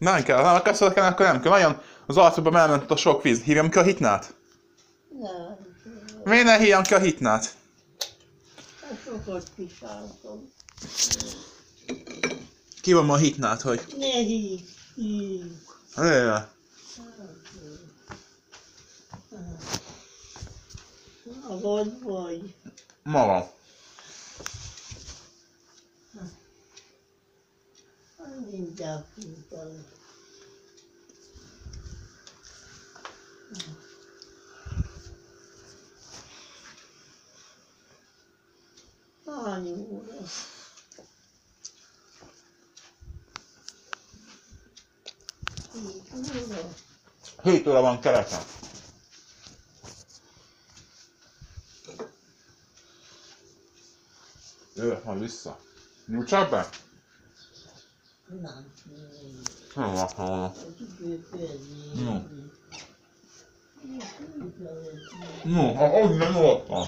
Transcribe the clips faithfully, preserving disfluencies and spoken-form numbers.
Nem kell, ha akarsz kell, akkor nem kell. Nagyon az arcodba elment a sok víz. Hívjam ki a hitnát? Nem. Miért ne hívjam ki a hitnát? Hát sokat kisáltam. Ki van ma a hitnát, hogy... Ne hívj, hívj. Jaj. Magad vagy. Magam. Mindjárt hívtam. Hány óra? Hét óra? Hét óra van kereken. Jövök majd vissza. Nyújtsál be? Nem. Nem akarom. Az idő felé. No. No, ha ott nem voltam.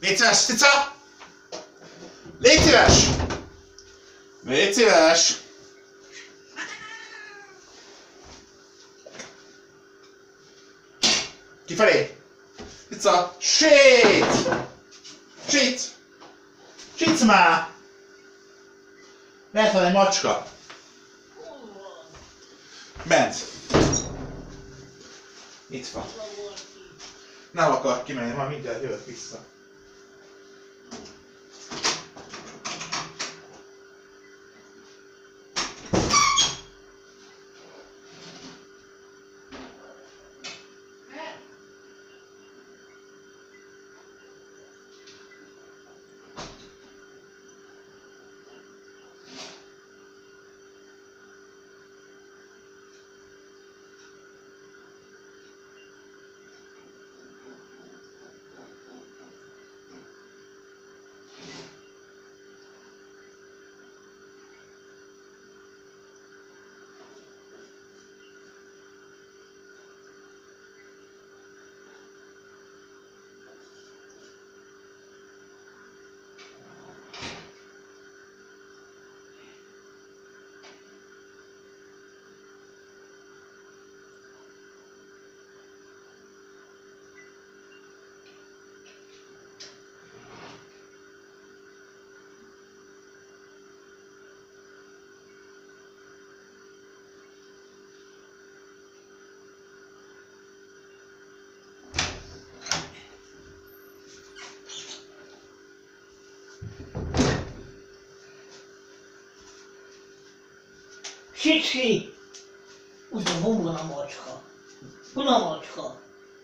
Légy szíves, cica! Légy szíves! Légy szíves! Kifelé! Cica! Shit! Shit! Shit már! Lehet van egy macska. Bent. Itt van. Nem akar kimenni, már mindjárt jövök vissza. Sicsi! Ugye, hol van a macska? Hol a macska?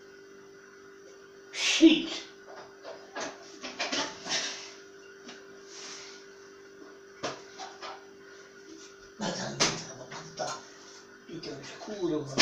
Shit! Megengedtem a patta. Idős kurva.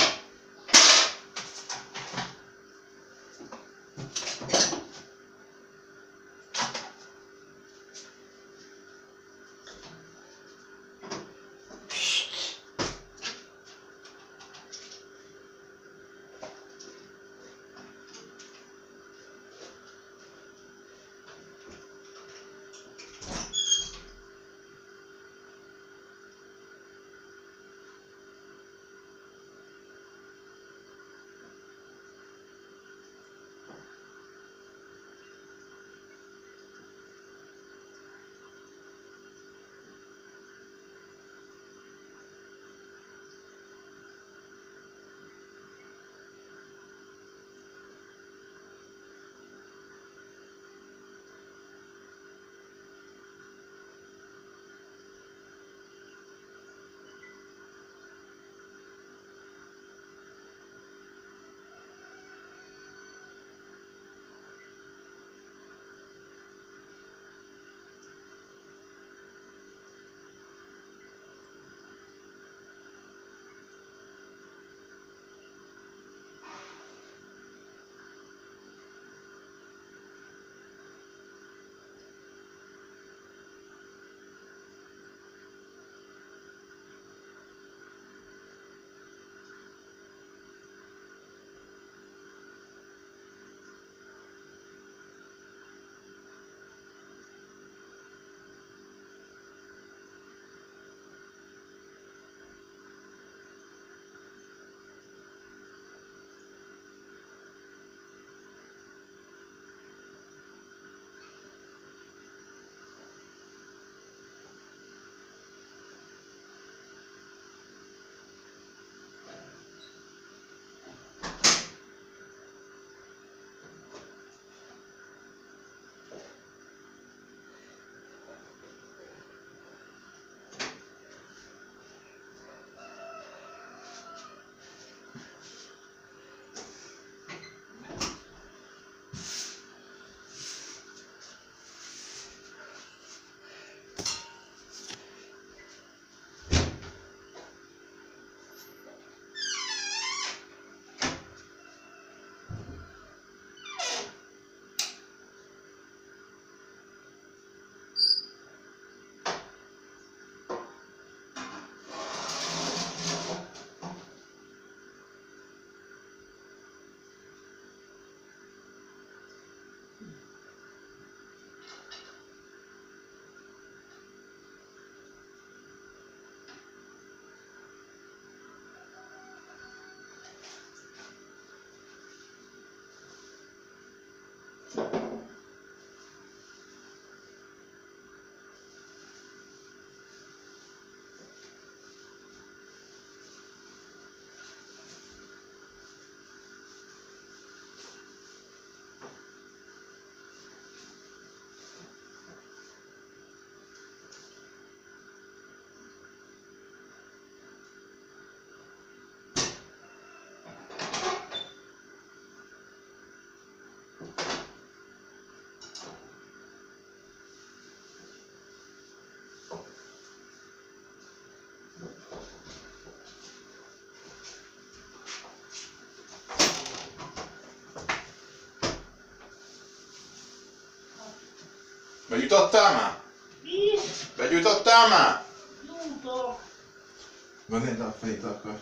Begyújtottál már? Mi? Begyújtottál már? Gyújtok. Van egy a fejét akar.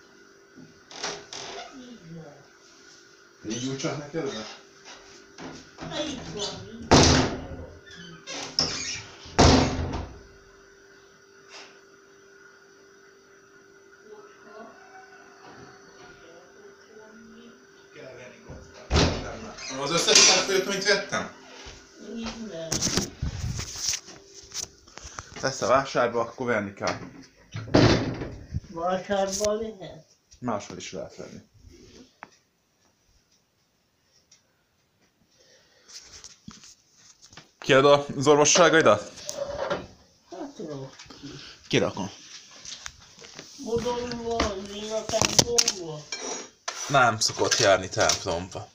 Így van. Így gyújtsak neked oda? Na itt van, így. Kell venni kockát. Az összes felfolyott, amit vettem? Így nem. Lesz a vásárba, akkor venni kell. Vásárban lehet? Máshol is lehet venni. Kiad az orvosságaidat? Hát jó. Kirakom. Modorúval, én a templomba. Nem szokott járni templomba.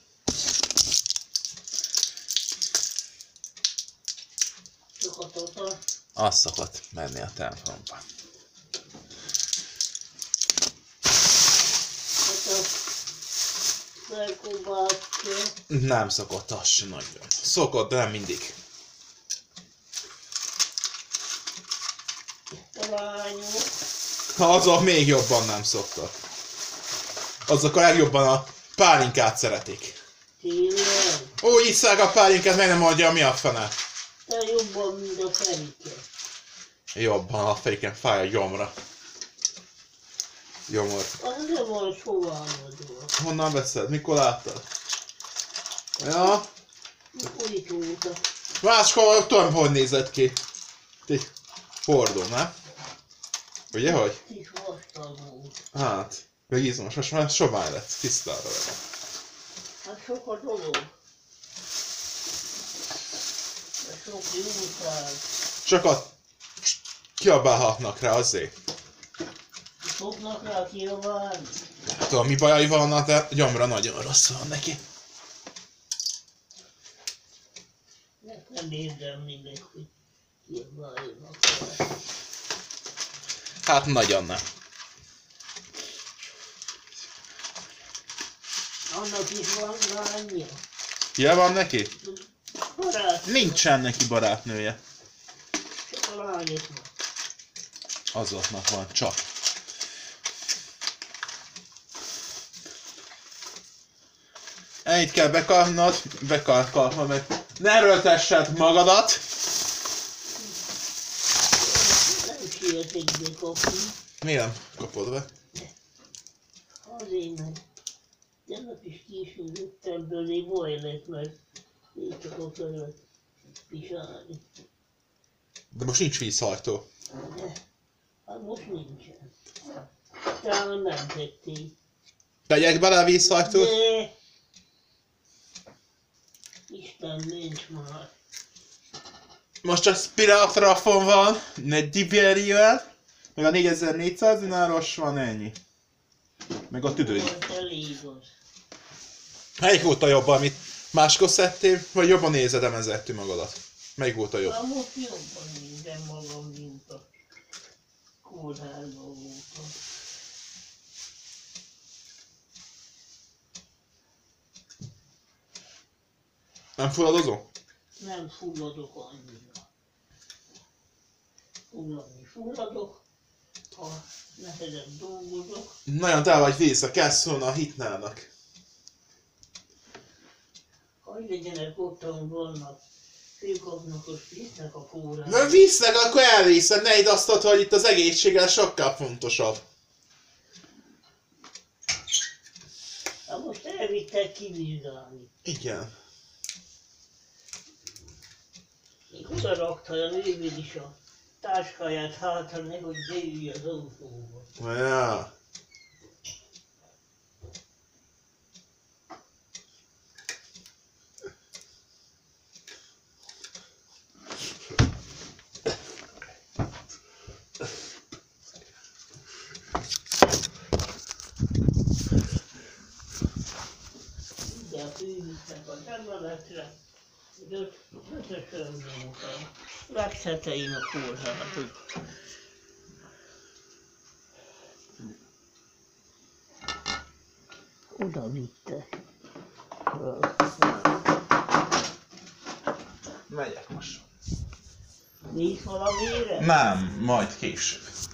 Sokat oda. Az szokott menni a templomba. Hát a felkobátja. Nem szokott az se nagyon. Szokott, de nem mindig. A lányok. Azok még jobban nem szoktak. Azok a legjobban a pálinkát szeretik. Tényleg? Úgy isszák a pálinkát, meg nem adja, mi a fene. Te jobban, mint a Ferike. Jobban a féken fáj a gyomra. Gyomor. Az nem van sovámadó. Honnan veszed? Mikor láttad? Ja. Mikor itt óta. Máskor tudom, hogy nézett ki. Egy hordó, nem? Ugye, hogy? Kis vastag volt. Hát, meg izmos, most már sovány lett, tisztára vele. Hát sok a dolog. De sok jószág. Sokat kiabálhatnak rá azért. Fognak rá kiabálni. Tudom, mi bajai vannak, de gyomra nagyon rossz van neki. Ezt nem érdemlinek, hogy kiabáljanak rá. Hát nagyon nem. Annak is van lánya. Ja, van neki? Barát. Nincsen neki barátnője. Csak a lányoknak. Azoknak van csak. Ennyit kell bekarnod, bekarkalma meg. Ne erőltessed magadat! Nem sietek bekapni. Miért nem kapod be? Azért, mert tegnap is késődöttem belé, baj lett, mert én csak akarok pisálni. De most nincs vízhajtó. De, hát most nincsen. Talán nem tették. Tegyek bele a vízhajtót? De... Isten, nincs már. Most csak Spiratrafon van, egy Diberivel, meg a négyezer-négyszáz dináros van ennyi. Meg a tüdői. Volt elég az. Melyik volt a jobb, amit máskor szedtél, vagy jobban nézed emezettű magadat? Melyik volt a jobb? Hát most jobban nézem magam, mint a kórházban voltam. Nem fulladozó? Nem fulladok annyira. Fulladni fulladok, ha nehezen dolgozok. Nagyon te vagy vízre, kell szólni a hitnának. Hogy legyenek ottan vannak, főkapnak, azt visznek a kórházba. Na visznek, akkor elviszed, ne idd azt, hogy itt az egészséggel sokkal fontosabb. Hát most elvittek kivizsgálni. Igen. Még oda rakta a nővéd is a táskáját hátra, nehogy beülj az autóba. Ja. De a fővisznek a területre, öt, ötösön nyomtam. Legtetején a kórházuk. Oda vitte. Megyek most. Nincs valamire? Nem, majd később.